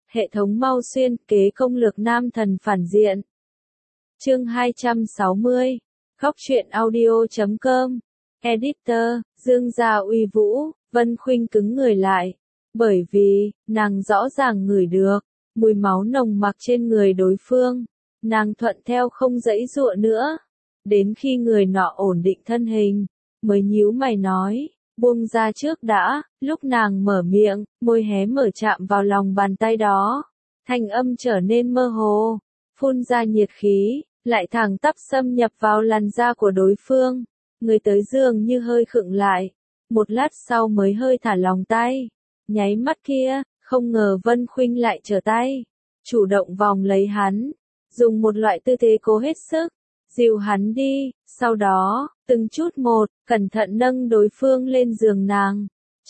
Hệ thống mau xuyên kế công lược nam thần phản diện. Chương 260. Góc truyện audio.com. Editor, Dương Gia uy vũ, Vân Khuynh cứng người lại. Bởi vì, nàng rõ ràng ngửi được, mùi máu nồng mặc trên người đối phương. Nàng thuận theo không giãy giụa nữa. Đến khi người nọ ổn định thân hình, mới nhíu mày nói, buông ra trước đã. Lúc nàng mở miệng, môi hé mở chạm vào lòng bàn tay đó. Thanh âm trở nên mơ hồ, phun ra nhiệt khí, lại thẳng tắp xâm nhập vào làn da của đối phương. Người tới dường như hơi khựng lại, một lát sau mới hơi thả lòng tay. Nháy mắt kia, không ngờ Vân Khuynh lại trở tay, chủ động vòng lấy hắn, dùng một loại tư thế cố hết sức, dìu hắn đi, sau đó, từng chút một, cẩn thận nâng đối phương lên giường nàng.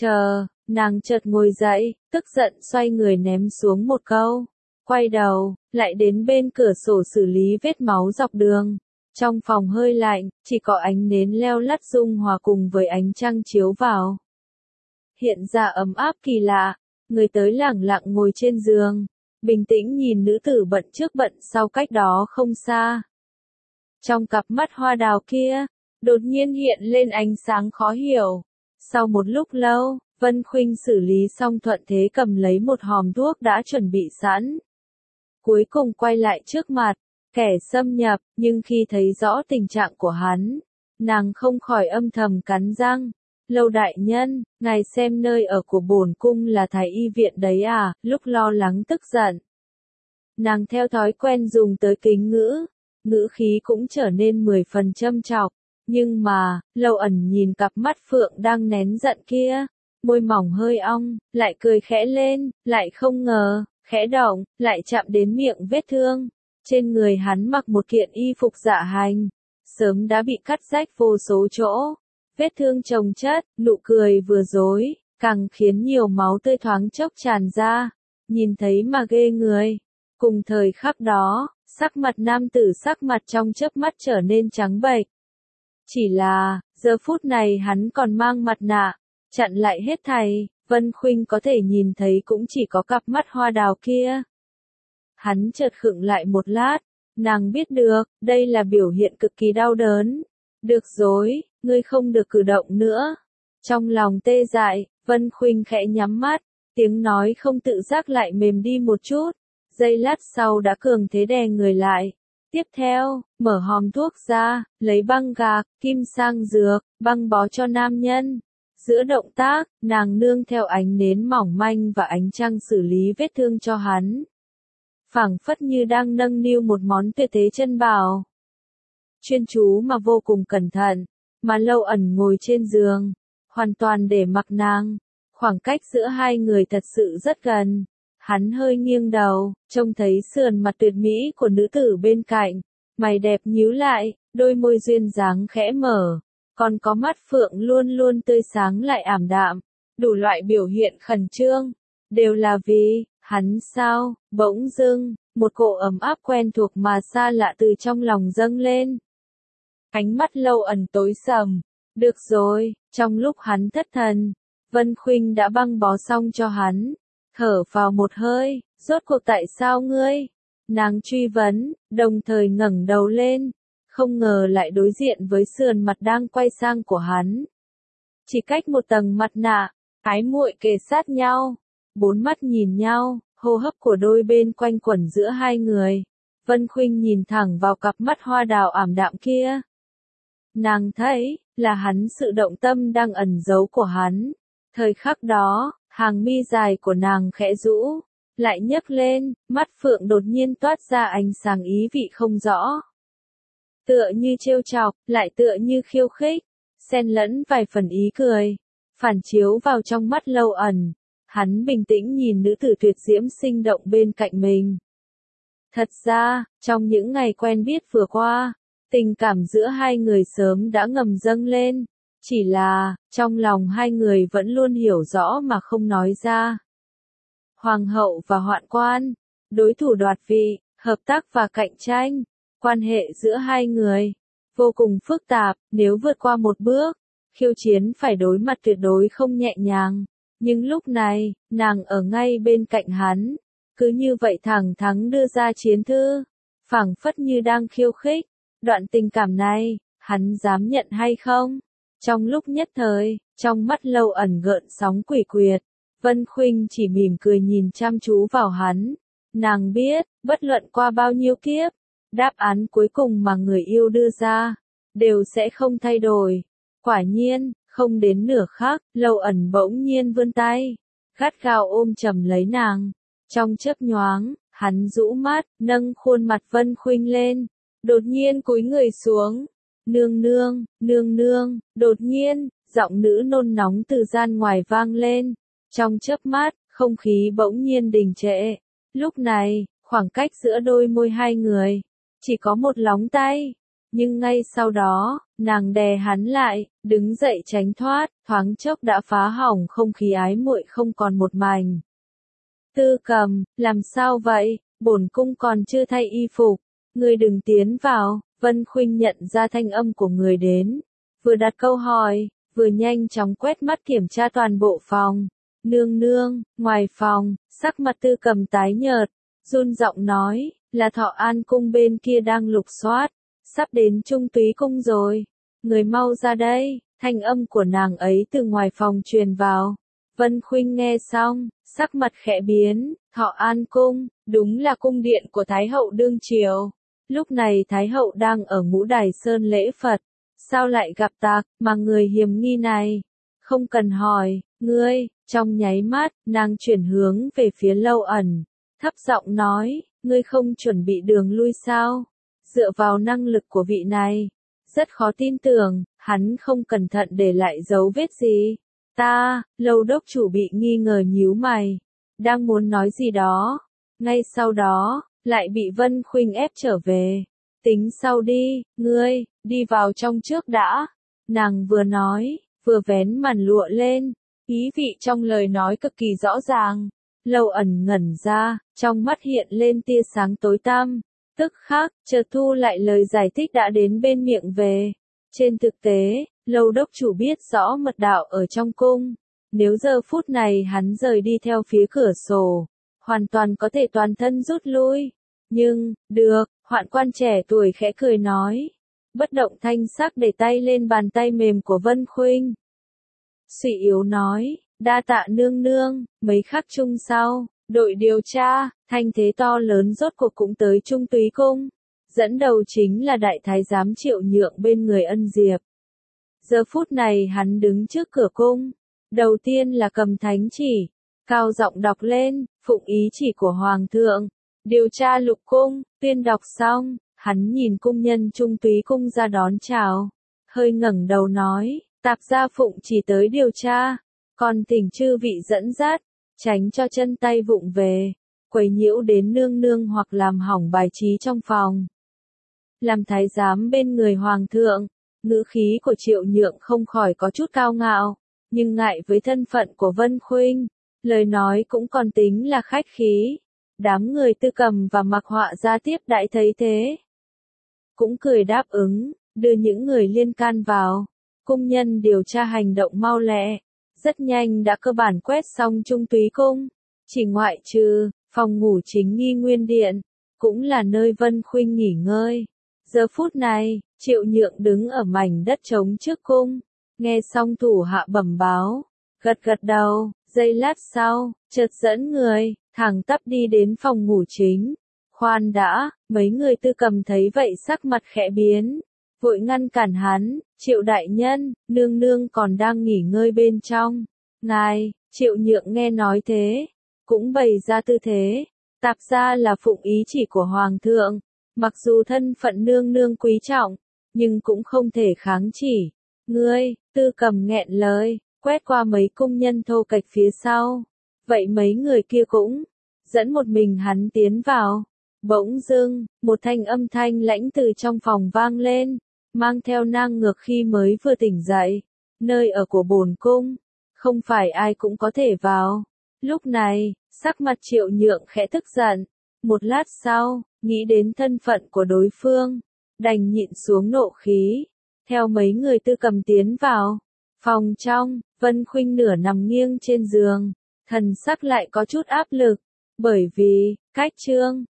Nàng chợt ngồi dậy, tức giận xoay người ném xuống một câu. Quay đầu, lại đến bên cửa sổ xử lý vết máu dọc đường. Trong phòng hơi lạnh, chỉ có ánh nến leo lắt dung hòa cùng với ánh trăng chiếu vào. Hiện ra ấm áp kỳ lạ, người tới lẳng lặng ngồi trên giường, bình tĩnh nhìn nữ tử bận trước bận sau cách đó không xa. Trong cặp mắt hoa đào kia, đột nhiên hiện lên ánh sáng khó hiểu. Sau một lúc lâu, Vân Khuynh xử lý xong thuận thế cầm lấy một hòm thuốc đã chuẩn bị sẵn. Cuối cùng quay lại trước mặt, kẻ xâm nhập, nhưng khi thấy rõ tình trạng của hắn, nàng không khỏi âm thầm cắn răng. Lâu đại nhân, ngài xem nơi ở của bổn cung là thái y viện đấy à? Lúc lo lắng tức giận, nàng theo thói quen dùng tới kính ngữ khí cũng trở nên 10 phần châm chọc. Nhưng mà, Lâu Ẩn nhìn cặp mắt phượng đang nén giận kia, môi mỏng hơi ong, lại cười khẽ lên, lại không ngờ, khẽ động, lại chạm đến miệng vết thương. Trên người hắn mặc một kiện y phục dạ hành, sớm đã bị cắt rách vô số chỗ. Vết thương chồng chất, nụ cười vừa dối, càng khiến nhiều máu tươi thoáng chốc tràn ra. Nhìn thấy mà ghê người. Cùng thời khắc đó, sắc mặt nam tử sắc mặt trong chớp mắt trở nên trắng bệch. Chỉ là, giờ phút này hắn còn mang mặt nạ, chặn lại hết thảy, Vân Khuynh có thể nhìn thấy cũng chỉ có cặp mắt hoa đào kia. Hắn chợt khựng lại một lát, nàng biết được, đây là biểu hiện cực kỳ đau đớn. Được rồi, ngươi không được cử động nữa. Trong lòng tê dại, Vân Khuynh khẽ nhắm mắt, tiếng nói không tự giác lại mềm đi một chút. Giây lát sau đã cường thế đè người lại. Tiếp theo, mở hòm thuốc ra, lấy băng gạc, kim sang dược, băng bó cho nam nhân. Giữa động tác, nàng nương theo ánh nến mỏng manh và ánh trăng xử lý vết thương cho hắn. Phảng phất như đang nâng niu một món tuyệt thế chân bảo. Chuyên chú mà vô cùng cẩn thận, mà Lâu Ẩn ngồi trên giường, hoàn toàn để mặc nàng. Khoảng cách giữa hai người thật sự rất gần. Hắn hơi nghiêng đầu, trông thấy sườn mặt tuyệt mỹ của nữ tử bên cạnh, mày đẹp nhíu lại, đôi môi duyên dáng khẽ mở, còn có mắt phượng luôn luôn tươi sáng lại ảm đạm, đủ loại biểu hiện khẩn trương, đều là vì hắn sao? Bỗng dưng, một cỗ ấm áp quen thuộc mà xa lạ từ trong lòng dâng lên. Ánh mắt Lâu Ẩn tối sầm. Được rồi, trong lúc hắn thất thần, Vân Khuynh đã băng bó xong cho hắn. Thở vào một hơi, rốt cuộc tại sao ngươi? Nàng truy vấn, đồng thời ngẩng đầu lên, không ngờ lại đối diện với sườn mặt đang quay sang của hắn. Chỉ cách một tầng mặt nạ, ái muội kề sát nhau, bốn mắt nhìn nhau, hô hấp của đôi bên quanh quẩn giữa hai người. Vân Khuynh nhìn thẳng vào cặp mắt hoa đào ảm đạm kia. Nàng thấy, là hắn sự động tâm đang ẩn giấu của hắn. Thời khắc đó, hàng mi dài của nàng khẽ rũ, lại nhấc lên, mắt phượng đột nhiên toát ra ánh sáng ý vị không rõ. Tựa như trêu chọc, lại tựa như khiêu khích, xen lẫn vài phần ý cười, phản chiếu vào trong mắt Lâu Ẩn. Hắn bình tĩnh nhìn nữ tử tuyệt diễm sinh động bên cạnh mình. Thật ra, trong những ngày quen biết vừa qua, tình cảm giữa hai người sớm đã ngầm dâng lên. Chỉ là, trong lòng hai người vẫn luôn hiểu rõ mà không nói ra. Hoàng hậu và hoạn quan, đối thủ đoạt vị, hợp tác và cạnh tranh, quan hệ giữa hai người, vô cùng phức tạp, nếu vượt qua một bước, khiêu chiến phải đối mặt tuyệt đối không nhẹ nhàng. Nhưng lúc này, nàng ở ngay bên cạnh hắn, cứ như vậy thẳng thắn đưa ra chiến thư, phảng phất như đang khiêu khích. Đoạn tình cảm này, hắn dám nhận hay không? Trong lúc nhất thời, trong mắt Lâu Ẩn gợn sóng quỷ quyệt, Vân Khuynh chỉ mỉm cười nhìn chăm chú vào hắn. Nàng biết, bất luận qua bao nhiêu kiếp, đáp án cuối cùng mà người yêu đưa ra, đều sẽ không thay đổi. Quả nhiên, không đến nửa khắc, Lâu Ẩn bỗng nhiên vươn tay, gắt gao ôm chầm lấy nàng. Trong chớp nhoáng, hắn rũ mắt, nâng khuôn mặt Vân Khuynh lên, đột nhiên cúi người xuống. Nương nương, nương nương, đột nhiên, giọng nữ nôn nóng từ gian ngoài vang lên. Trong chớp mắt, không khí bỗng nhiên đình trệ. Lúc này, khoảng cách giữa đôi môi hai người, chỉ có một lóng tay. Nhưng ngay sau đó, nàng đè hắn lại, đứng dậy tránh thoát, thoáng chốc đã phá hỏng không khí ái muội không còn một mảnh. Tư Cầm, làm sao vậy, bổn cung còn chưa thay y phục, ngươi đừng tiến vào. Vân Khuynh nhận ra thanh âm của người đến, vừa đặt câu hỏi, vừa nhanh chóng quét mắt kiểm tra toàn bộ phòng. Nương nương, ngoài phòng, sắc mặt Tư Cầm tái nhợt, run giọng nói, là Thọ An cung bên kia đang lục soát, sắp đến Trung Túy cung rồi, người mau ra đây. Thanh âm của nàng ấy từ ngoài phòng truyền vào. Vân Khuynh nghe xong, sắc mặt khẽ biến, Thọ An cung, đúng là cung điện của Thái hậu đương triều. Lúc này Thái hậu đang ở Ngũ Đài Sơn lễ Phật, sao lại gặp tặc, mà người hiểm nghi này? Không cần hỏi, ngươi, trong nháy mắt, nàng chuyển hướng về phía Lâu Ẩn, thấp giọng nói, ngươi không chuẩn bị đường lui sao? Dựa vào năng lực của vị này, rất khó tin tưởng, hắn không cẩn thận để lại dấu vết gì. Lâu đốc chủ bị nghi ngờ nhíu mày, đang muốn nói gì đó, ngay sau đó, lại bị Vân Khuynh ép trở về. Tính sau đi, ngươi, đi vào trong trước đã. Nàng vừa nói, vừa vén màn lụa lên, ý vị trong lời nói cực kỳ rõ ràng. Lâu Ẩn ngẩn ra, trong mắt hiện lên tia sáng tối tăm, tức khắc, chợt thu lại lời giải thích đã đến bên miệng về. Trên thực tế, Lâu đốc chủ biết rõ mật đạo ở trong cung, nếu giờ phút này hắn rời đi theo phía cửa sổ, hoàn toàn có thể toàn thân rút lui. Nhưng, được, hoạn quan trẻ tuổi khẽ cười nói, bất động thanh sắc để tay lên bàn tay mềm của Vân Khuynh. Suy yếu nói, đa tạ nương nương. Mấy khắc chung sau, đội điều tra, thanh thế to lớn rốt cuộc cũng tới Trung Túy cung. Dẫn đầu chính là đại thái giám Triệu Nhượng bên người Ân Diệp. Giờ phút này hắn đứng trước cửa cung. Đầu tiên là cầm thánh chỉ, cao giọng đọc lên, phụng ý chỉ của Hoàng thượng. Điều tra lục cung. Tuyên đọc xong, hắn nhìn cung nhân Trung Túy cung ra đón chào, hơi ngẩng đầu nói, tạp gia phụng chỉ tới điều tra, còn thỉnh chư vị dẫn dắt, tránh cho chân tay vụng về, quấy nhiễu đến nương nương hoặc làm hỏng bài trí trong phòng. Làm thái giám bên người Hoàng thượng, ngữ khí của Triệu Nhượng không khỏi có chút cao ngạo, nhưng ngại với thân phận của Vân Khuynh, lời nói cũng còn tính là khách khí. Đám người Tư Cầm và Mặc Họa gia tiếp đãi thấy thế, cũng cười đáp ứng, đưa những người liên can vào. Cung nhân điều tra hành động mau lẹ, rất nhanh đã cơ bản quét xong Trung Túy cung, chỉ ngoại trừ phòng ngủ chính nghi nguyên điện, cũng là nơi Vân Khuynh nghỉ ngơi. Giờ phút này, Triệu Nhượng đứng ở mảnh đất trống trước cung, nghe xong thủ hạ bẩm báo, gật gật đầu, giây lát sau, chợt dẫn người thẳng tắp đi đến phòng ngủ chính. Khoan đã, mấy người Tư Cầm thấy vậy sắc mặt khẽ biến, vội ngăn cản hắn, Triệu đại nhân, nương nương còn đang nghỉ ngơi bên trong. Ngài, Triệu Nhượng nghe nói thế, cũng bày ra tư thế, tạp ra là phụng ý chỉ của Hoàng thượng, mặc dù thân phận nương nương quý trọng, nhưng cũng không thể kháng chỉ. Ngươi, Tư Cầm nghẹn lời, quét qua mấy cung nhân thô kệch phía sau. Vậy mấy người kia cũng dẫn một mình hắn tiến vào. Bỗng dưng, một thanh âm thanh lãnh từ trong phòng vang lên, mang theo nang ngược khi mới vừa tỉnh dậy. Nơi ở của bổn cung, không phải ai cũng có thể vào. Lúc này, sắc mặt Triệu Nhượng khẽ tức giận. Một lát sau, nghĩ đến thân phận của đối phương, đành nhịn xuống nộ khí, theo mấy người Tư Cầm tiến vào. Phòng trong, Vân Khuynh nửa nằm nghiêng trên giường, thần sắc lại có chút áp lực, Bởi vì, cách chương